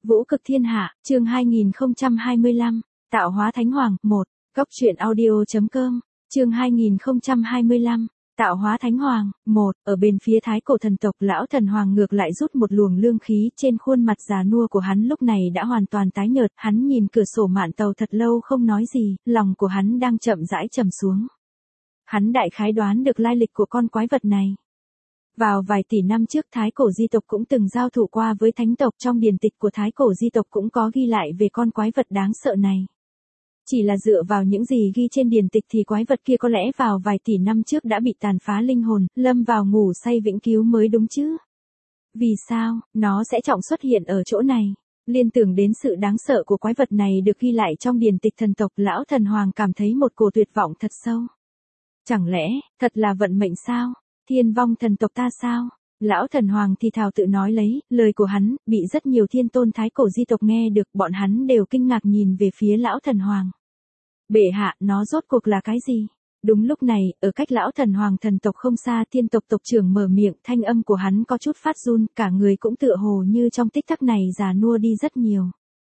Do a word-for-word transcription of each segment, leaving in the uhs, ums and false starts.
Vũ cực thiên hạ, chương hai nghìn không trăm hai mươi lăm, tạo hóa thánh hoàng, một, góc truyện audio.com, chương hai nghìn không trăm hai mươi lăm, tạo hóa thánh hoàng, một, ở bên phía thái cổ thần tộc lão thần hoàng ngược lại rút một luồng lương khí trên khuôn mặt già nua của hắn lúc này đã hoàn toàn tái nhợt, hắn nhìn cửa sổ mạn tàu thật lâu không nói gì, lòng của hắn đang chậm rãi trầm xuống. Hắn đại khái đoán được lai lịch của con quái vật này. Vào vài tỷ năm trước thái cổ di tộc cũng từng giao thủ qua với thánh tộc, trong điển tịch của thái cổ di tộc cũng có ghi lại về con quái vật đáng sợ này. Chỉ là dựa vào những gì ghi trên điển tịch thì quái vật kia có lẽ vào vài tỷ năm trước đã bị tàn phá linh hồn, lâm vào ngủ say vĩnh cứu mới đúng chứ. Vì sao, nó sẽ trọng xuất hiện ở chỗ này? Liên tưởng đến sự đáng sợ của quái vật này được ghi lại trong điển tịch thần tộc, lão thần hoàng cảm thấy một cổ tuyệt vọng thật sâu. Chẳng lẽ, thật là vận mệnh sao? Thiên vong thần tộc ta sao? Lão thần hoàng thì thào tự nói lấy, lời của hắn, bị rất nhiều thiên tôn thái cổ di tộc nghe được, bọn hắn đều kinh ngạc nhìn về phía lão thần hoàng. Bệ hạ, nó rốt cuộc là cái gì? Đúng lúc này, ở cách lão thần hoàng thần tộc không xa, thiên tộc tộc trưởng mở miệng, thanh âm của hắn có chút phát run, cả người cũng tựa hồ như trong tích tắc này già nua đi rất nhiều.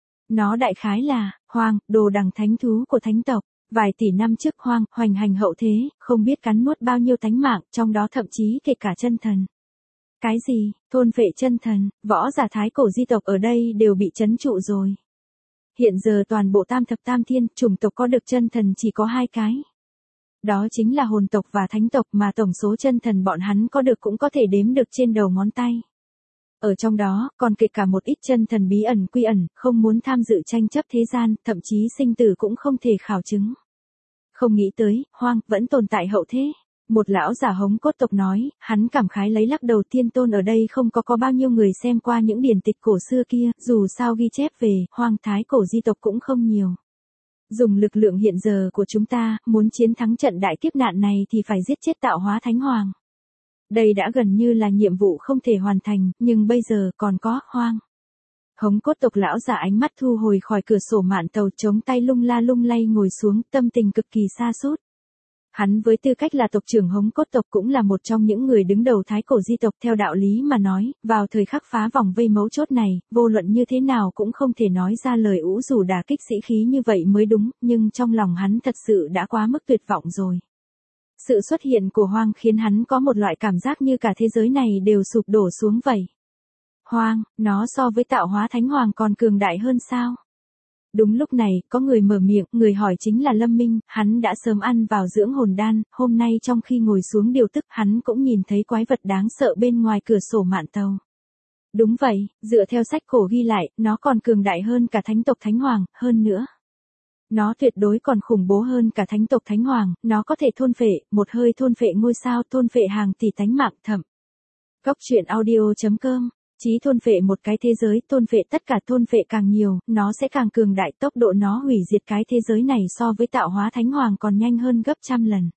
Nó đại khái là, hoàng, đồ đằng thánh thú của thánh tộc. Vài tỷ năm trước hoang, hoành hành hậu thế, không biết cắn nuốt bao nhiêu tánh mạng, trong đó thậm chí kể cả chân thần. Cái gì, thôn phệ chân thần, võ giả thái cổ di tộc ở đây đều bị trấn trụ rồi. Hiện giờ toàn bộ tam thập tam thiên, chủng tộc có được chân thần chỉ có hai cái. Đó chính là hồn tộc và thánh tộc, mà tổng số chân thần bọn hắn có được cũng có thể đếm được trên đầu ngón tay. Ở trong đó, còn kể cả một ít chân thần bí ẩn quy ẩn, không muốn tham dự tranh chấp thế gian, thậm chí sinh tử cũng không thể khảo chứng. Không nghĩ tới, hoang, vẫn tồn tại hậu thế. Một lão giả hống cốt tộc nói, hắn cảm khái lấy lắc đầu, thiên tôn ở đây không có có bao nhiêu người xem qua những điển tịch cổ xưa kia, dù sao ghi chép về, hoang thái cổ di tộc cũng không nhiều. Dùng lực lượng hiện giờ của chúng ta, muốn chiến thắng trận đại kiếp nạn này thì phải giết chết tạo hóa thánh hoàng. Đây đã gần như là nhiệm vụ không thể hoàn thành, nhưng bây giờ còn có, hoang. Hống cốt tộc lão giả ánh mắt thu hồi khỏi cửa sổ mạn tàu, chống tay lung la lung lay ngồi xuống, tâm tình cực kỳ sa sút. Hắn với tư cách là tộc trưởng hống cốt tộc cũng là một trong những người đứng đầu thái cổ di tộc, theo đạo lý mà nói, vào thời khắc phá vòng vây mấu chốt này, vô luận như thế nào cũng không thể nói ra lời ủ rủ đả kích sĩ khí như vậy mới đúng, nhưng trong lòng hắn thật sự đã quá mức tuyệt vọng rồi. Sự xuất hiện của hoang khiến hắn có một loại cảm giác như cả thế giới này đều sụp đổ xuống vậy. Hoang, nó so với tạo hóa thánh hoàng còn cường đại hơn sao? Đúng lúc này, có người mở miệng, người hỏi chính là Lâm Minh, hắn đã sớm ăn vào dưỡng hồn đan, hôm nay trong khi ngồi xuống điều tức hắn cũng nhìn thấy quái vật đáng sợ bên ngoài cửa sổ mạn tàu. Đúng vậy, dựa theo sách cổ ghi lại, nó còn cường đại hơn cả thánh tộc thánh hoàng, hơn nữa. Nó tuyệt đối còn khủng bố hơn cả thánh tộc thánh hoàng, nó có thể thôn phệ, một hơi thôn phệ ngôi sao, thôn phệ hàng tỷ tánh mạng thậm. Góc truyện audio.com, chí thôn phệ một cái thế giới, thôn phệ tất cả, thôn phệ càng nhiều, nó sẽ càng cường đại, tốc độ nó hủy diệt cái thế giới này so với tạo hóa thánh hoàng còn nhanh hơn gấp trăm lần.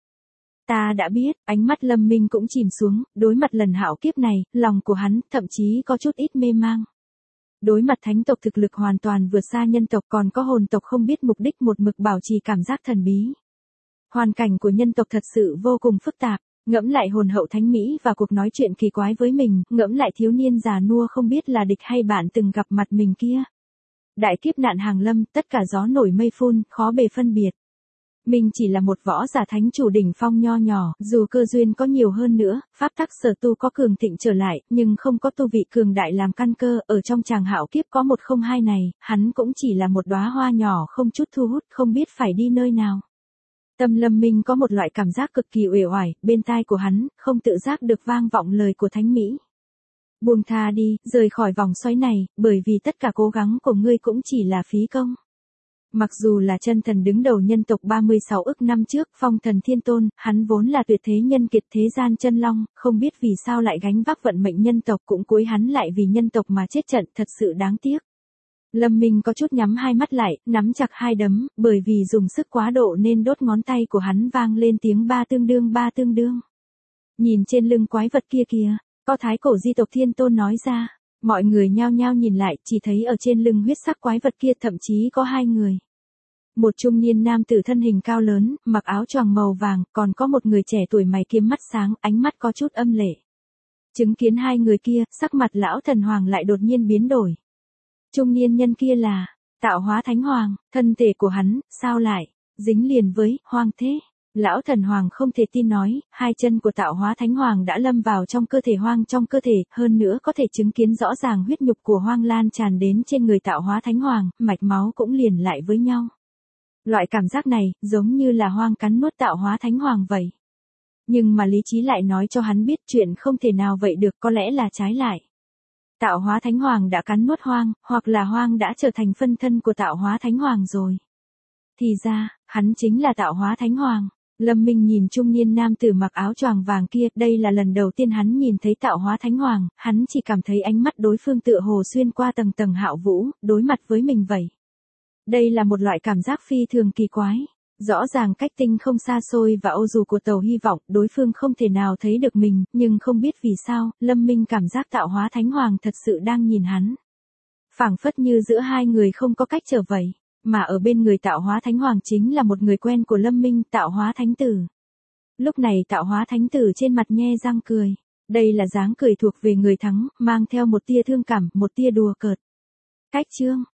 Ta đã biết, ánh mắt Lâm Minh cũng chìm xuống, đối mặt lần hạo kiếp này, lòng của hắn thậm chí có chút ít mê mang. Đối mặt thánh tộc thực lực hoàn toàn vượt xa nhân tộc, còn có hồn tộc không biết mục đích một mực bảo trì cảm giác thần bí. Hoàn cảnh của nhân tộc thật sự vô cùng phức tạp, ngẫm lại hồn hậu thánh Mỹ và cuộc nói chuyện kỳ quái với mình, ngẫm lại thiếu niên già nua không biết là địch hay bạn từng gặp mặt mình kia. Đại kiếp nạn hàng lâm, tất cả gió nổi mây phun, khó bề phân biệt. Mình chỉ là một võ giả thánh chủ đỉnh phong nho nhỏ, dù cơ duyên có nhiều hơn nữa, pháp tắc sở tu có cường thịnh trở lại, nhưng không có tu vị cường đại làm căn cơ, ở trong tràng hạo kiếp có một không hai này, hắn cũng chỉ là một đóa hoa nhỏ không chút thu hút, không biết phải đi nơi nào. Tâm Lâm Minh có một loại cảm giác cực kỳ uể oải, bên tai của hắn, không tự giác được vang vọng lời của thánh Mỹ. Buông tha đi, rời khỏi vòng xoáy này, bởi vì tất cả cố gắng của ngươi cũng chỉ là phí công. Mặc dù là chân thần đứng đầu nhân tộc ba mươi sáu ức năm trước, phong thần thiên tôn, hắn vốn là tuyệt thế nhân kiệt thế gian chân long, không biết vì sao lại gánh vác vận mệnh nhân tộc, cũng cuối hắn lại vì nhân tộc mà chết trận, thật sự đáng tiếc. Lâm Minh có chút nhắm hai mắt lại, nắm chặt hai đấm, bởi vì dùng sức quá độ nên đốt ngón tay của hắn vang lên tiếng ba tương đương ba tương đương. Nhìn trên lưng quái vật kia kìa, có thái cổ di tộc thiên tôn nói ra. Mọi người nhao nhao nhìn lại, chỉ thấy ở trên lưng huyết sắc quái vật kia thậm chí có hai người. Một trung niên nam tử thân hình cao lớn, mặc áo choàng màu vàng, còn có một người trẻ tuổi mày kiếm mắt sáng, ánh mắt có chút âm lệ. Chứng kiến hai người kia, sắc mặt lão thần hoàng lại đột nhiên biến đổi. Trung niên nhân kia là Tạo Hóa Thánh Hoàng, thân thể của hắn, sao lại dính liền với Hoang thế? Lão thần hoàng không thể tin nói, hai chân của Tạo Hóa Thánh Hoàng đã lâm vào trong cơ thể Hoang trong cơ thể, hơn nữa có thể chứng kiến rõ ràng huyết nhục của Hoang lan tràn đến trên người Tạo Hóa Thánh Hoàng, mạch máu cũng liền lại với nhau. Loại cảm giác này, giống như là Hoang cắn nuốt Tạo Hóa Thánh Hoàng vậy. Nhưng mà lý trí lại nói cho hắn biết chuyện không thể nào vậy được, có lẽ là trái lại. Tạo Hóa Thánh Hoàng đã cắn nuốt Hoang, hoặc là Hoang đã trở thành phân thân của Tạo Hóa Thánh Hoàng rồi. Thì ra, hắn chính là Tạo Hóa Thánh Hoàng. Lâm Minh nhìn trung niên nam tử mặc áo choàng vàng kia, đây là lần đầu tiên hắn nhìn thấy Tạo Hóa Thánh Hoàng, hắn chỉ cảm thấy ánh mắt đối phương tựa hồ xuyên qua tầng tầng hạo vũ, đối mặt với mình vậy. Đây là một loại cảm giác phi thường kỳ quái. Rõ ràng cách tinh không xa xôi và ô dù của tàu hy vọng, đối phương không thể nào thấy được mình, nhưng không biết vì sao, Lâm Minh cảm giác Tạo Hóa Thánh Hoàng thật sự đang nhìn hắn. Phảng phất như giữa hai người không có cách trở vậy, mà ở bên người Tạo Hóa Thánh Hoàng chính là một người quen của Lâm Minh, Tạo Hóa Thánh Tử. Lúc này Tạo Hóa Thánh Tử trên mặt nhe răng cười. Đây là dáng cười thuộc về người thắng, mang theo một tia thương cảm, một tia đùa cợt. Cách chương